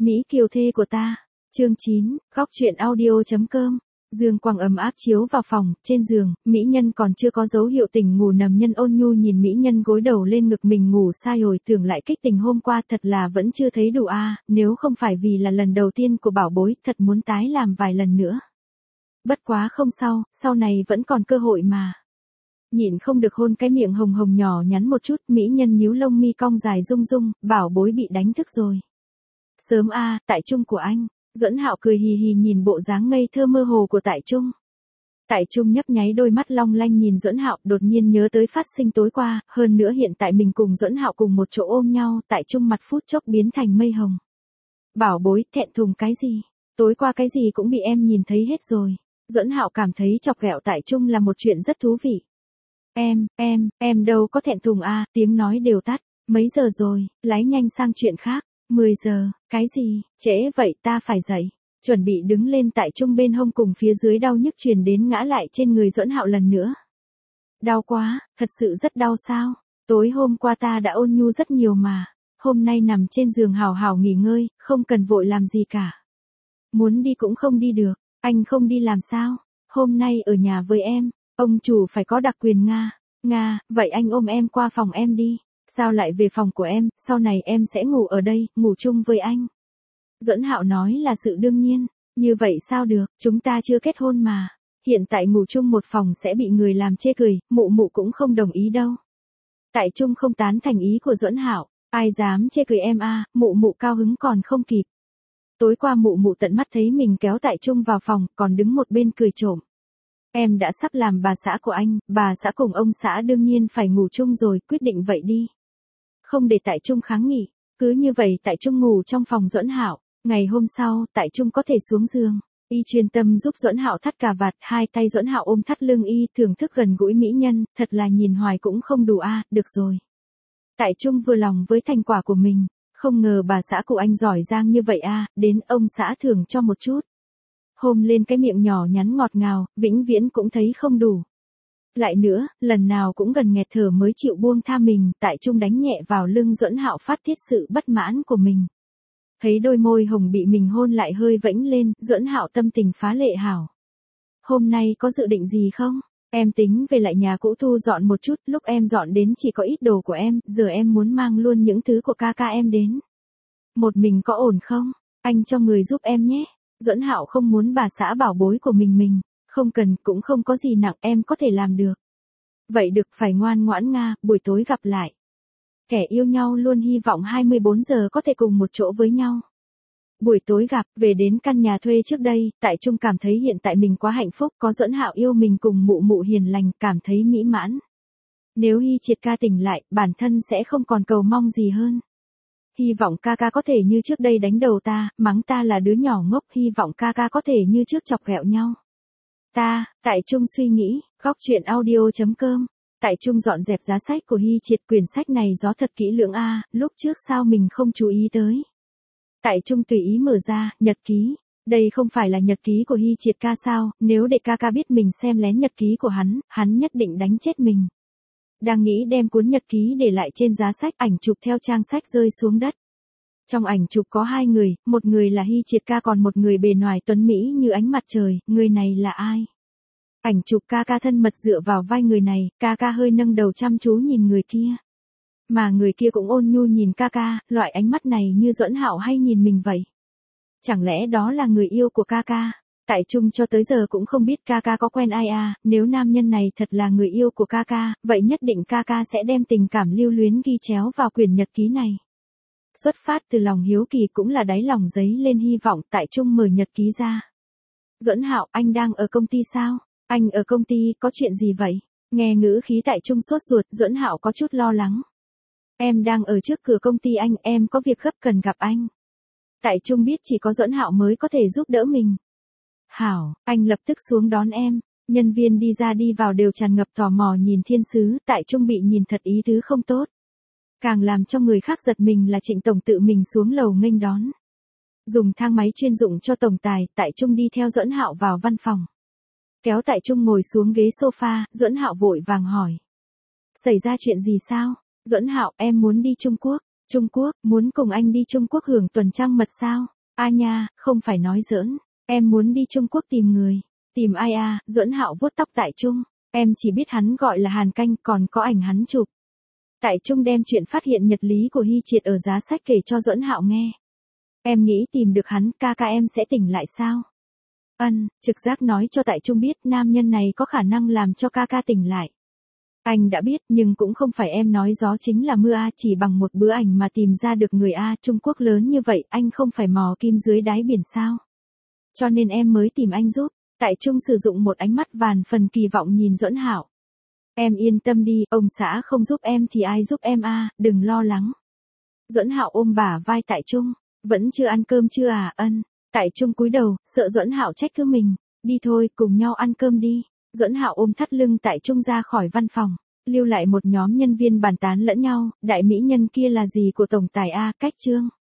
Mỹ kiều thê của ta. Chương 9, góc truyện audio.com. Dương quang ấm áp chiếu vào phòng, trên giường, mỹ nhân còn chưa có dấu hiệu tỉnh ngủ nằm nhân ôn nhu nhìn mỹ nhân gối đầu lên ngực mình ngủ sai rồi tưởng lại kích tình hôm qua thật là vẫn chưa thấy đủ nếu không phải vì là lần đầu tiên của bảo bối thật muốn tái làm vài lần nữa. Bất quá không sao, sau này vẫn còn cơ hội mà. Nhịn không được hôn cái miệng hồng hồng nhỏ nhắn một chút, mỹ nhân nhíu lông mi cong dài rung rung, bảo bối bị đánh thức rồi. Sớm tại Trung của anh. Duẫn Hạo cười hì hì nhìn bộ dáng ngây thơ mơ hồ của Tại Trung. Tại Trung nhấp nháy đôi mắt long lanh nhìn Duẫn Hạo, đột nhiên nhớ tới phát sinh tối qua, hơn nữa hiện tại mình cùng Duẫn Hạo cùng một chỗ ôm nhau, Tại Trung mặt phút chốc biến thành mây hồng. Bảo bối, thẹn thùng cái gì? Tối qua cái gì cũng bị em nhìn thấy hết rồi. Duẫn Hạo cảm thấy chọc ghẹo Tại Trung là một chuyện rất thú vị. Em đâu có thẹn thùng tiếng nói đều tắt. Mấy giờ rồi, lái nhanh sang chuyện khác. 10 giờ, cái gì, trễ vậy ta phải dậy. Chuẩn bị đứng lên Tại Trung bên hông cùng phía dưới đau nhức truyền đến ngã lại trên người Duẫn Hạo lần nữa. Đau quá, thật sự rất đau sao? Tối hôm qua ta đã ôn nhu rất nhiều mà. Hôm nay nằm trên giường hào hào nghỉ ngơi, không cần vội làm gì cả. Muốn đi cũng không đi được, anh không đi làm sao? Hôm nay ở nhà với em, ông chủ phải có đặc quyền Nga, vậy anh ôm em qua phòng em đi. Sao lại về phòng của em, sau này em sẽ ngủ ở đây, ngủ chung với anh. Duẫn Hạo nói là sự đương nhiên, như vậy sao được, chúng ta chưa kết hôn mà. Hiện tại ngủ chung một phòng sẽ bị người làm chê cười, mụ mụ cũng không đồng ý đâu. Tại Trung không tán thành ý của Duẫn Hạo, ai dám chê cười em mụ mụ cao hứng còn không kịp. Tối qua mụ mụ tận mắt thấy mình kéo Tại Trung vào phòng, còn đứng một bên cười trộm. Em đã sắp làm bà xã của anh, bà xã cùng ông xã đương nhiên phải ngủ chung rồi, quyết định vậy đi. Không để Tại Trung kháng nghị, cứ như vậy Tại Trung ngủ trong phòng Duẫn Hạo. Ngày hôm sau, Tại Trung có thể xuống giường, y chuyên tâm giúp Duẫn Hạo thắt cà vạt, hai tay Duẫn Hạo ôm thắt lưng y, thưởng thức gần gũi mỹ nhân, thật là nhìn hoài cũng không đủ được rồi. Tại Trung vừa lòng với thành quả của mình, không ngờ bà xã của anh giỏi giang như vậy đến ông xã thưởng cho một chút. Hôn lên cái miệng nhỏ nhắn ngọt ngào, vĩnh viễn cũng thấy không đủ. Lại nữa, lần nào cũng gần nghẹt thở mới chịu buông tha mình, Tại Trung đánh nhẹ vào lưng Duẫn Hạo phát tiết sự bất mãn của mình. Thấy đôi môi hồng bị mình hôn lại hơi vẫy lên, Duẫn Hạo tâm tình phá lệ hảo. Hôm nay có dự định gì không? Em tính về lại nhà cũ thu dọn một chút, lúc em dọn đến chỉ có ít đồ của em, giờ em muốn mang luôn những thứ của ca ca em đến. Một mình có ổn không? Anh cho người giúp em nhé. Duẫn Hạo không muốn bà xã bảo bối của mình. Không cần, cũng không có gì nặng, em có thể làm được. Vậy được, phải ngoan ngoãn buổi tối gặp lại. Kẻ yêu nhau luôn hy vọng 24 giờ có thể cùng một chỗ với nhau. Buổi tối gặp, về đến căn nhà thuê trước đây, Tại Trung cảm thấy hiện tại mình quá hạnh phúc, có Duẫn Hạo yêu mình cùng mụ mụ hiền lành, cảm thấy mỹ mãn. Nếu Hy Triệt ca tỉnh lại, bản thân sẽ không còn cầu mong gì hơn. Hy vọng ca ca có thể như trước đây đánh đầu ta, mắng ta là đứa nhỏ ngốc, hy vọng ca ca có thể như trước chọc ghẹo nhau. Tại Trung suy nghĩ, góc truyện audio.com. Tại Trung dọn dẹp giá sách của Hy Triệt, quyển sách này gió thật kỹ lưỡng lúc trước sao mình không chú ý tới. Tại Trung tùy ý mở ra, nhật ký. Đây không phải là nhật ký của Hy Triệt ca sao, nếu để ca ca biết mình xem lén nhật ký của hắn nhất định đánh chết mình. Đang nghĩ đem cuốn nhật ký để lại trên giá sách, ảnh chụp theo trang sách rơi xuống đất. Trong ảnh chụp có hai người, một người là Hy Triệt ca còn một người bề ngoài tuấn mỹ như ánh mặt trời, người này là ai? Ảnh chụp ca ca thân mật dựa vào vai người này, ca ca hơi nâng đầu chăm chú nhìn người kia. Mà người kia cũng ôn nhu nhìn ca ca, loại ánh mắt này như Duẫn Hạo hay nhìn mình vậy. Chẳng lẽ đó là người yêu của ca ca? Tại Trung cho tới giờ cũng không biết ca ca có quen ai nếu nam nhân này thật là người yêu của ca ca, vậy nhất định ca ca sẽ đem tình cảm lưu luyến ghi chéo vào quyển nhật ký này. Xuất phát từ lòng hiếu kỳ cũng là đáy lòng dấy lên hy vọng, Tại Trung mở nhật ký ra. Duẫn Hạo, anh đang ở công ty sao? Anh ở công ty, có chuyện gì vậy? Nghe ngữ khí Tại Trung sốt ruột, Duẫn Hạo có chút lo lắng. Em đang ở trước cửa công ty anh, em có việc gấp cần gặp anh. Tại Trung biết chỉ có Duẫn Hạo mới có thể giúp đỡ mình. Hảo, anh lập tức xuống đón em. Nhân viên đi ra đi vào đều tràn ngập tò mò nhìn thiên sứ, Tại Trung bị nhìn thật ý tứ không tốt. Càng làm cho người khác giật mình là Trịnh tổng tự mình xuống lầu nghênh đón. Dùng thang máy chuyên dụng cho tổng tài, Tại Trung đi theo Duẫn Hạo vào văn phòng. Kéo Tại Trung ngồi xuống ghế sofa, Duẫn Hạo vội vàng hỏi. Xảy ra chuyện gì sao? Duẫn Hạo, em muốn đi Trung Quốc. Trung Quốc, muốn cùng anh đi Trung Quốc hưởng tuần trăng mật sao? A nha, không phải nói giỡn. Em muốn đi Trung Quốc tìm người. Tìm ai à? Duẫn Hạo vuốt tóc Tại Trung. Em chỉ biết hắn gọi là Hàn Canh, còn có ảnh hắn chụp. Tại Trung đem chuyện phát hiện nhật lý của Hy Triệt ở giá sách kể cho Duẫn Hạo nghe. Em nghĩ tìm được hắn, ca em sẽ tỉnh lại sao? Trực giác nói cho Tại Trung biết nam nhân này có khả năng làm cho ca tỉnh lại. Anh đã biết, nhưng cũng không phải em nói gió chính là mưa a, chỉ bằng một bữa ảnh mà tìm ra được người a, Trung Quốc lớn như vậy, anh không phải mò kim dưới đáy biển sao? Cho nên em mới tìm anh giúp. Tại Trung sử dụng một ánh mắt vàn phần kỳ vọng nhìn Duẫn Hạo. Em yên tâm đi, ông xã không giúp em thì ai giúp em a, đừng lo lắng. Duẫn Hạo ôm bả vai Tại Trung, vẫn chưa ăn cơm chưa à? Tại Trung cúi đầu, sợ Duẫn Hạo trách cứ mình. Đi thôi, cùng nhau ăn cơm đi. Duẫn Hạo ôm thắt lưng Tại Trung ra khỏi văn phòng, lưu lại một nhóm nhân viên bàn tán lẫn nhau, đại mỹ nhân kia là gì của tổng tài a, cách Trương.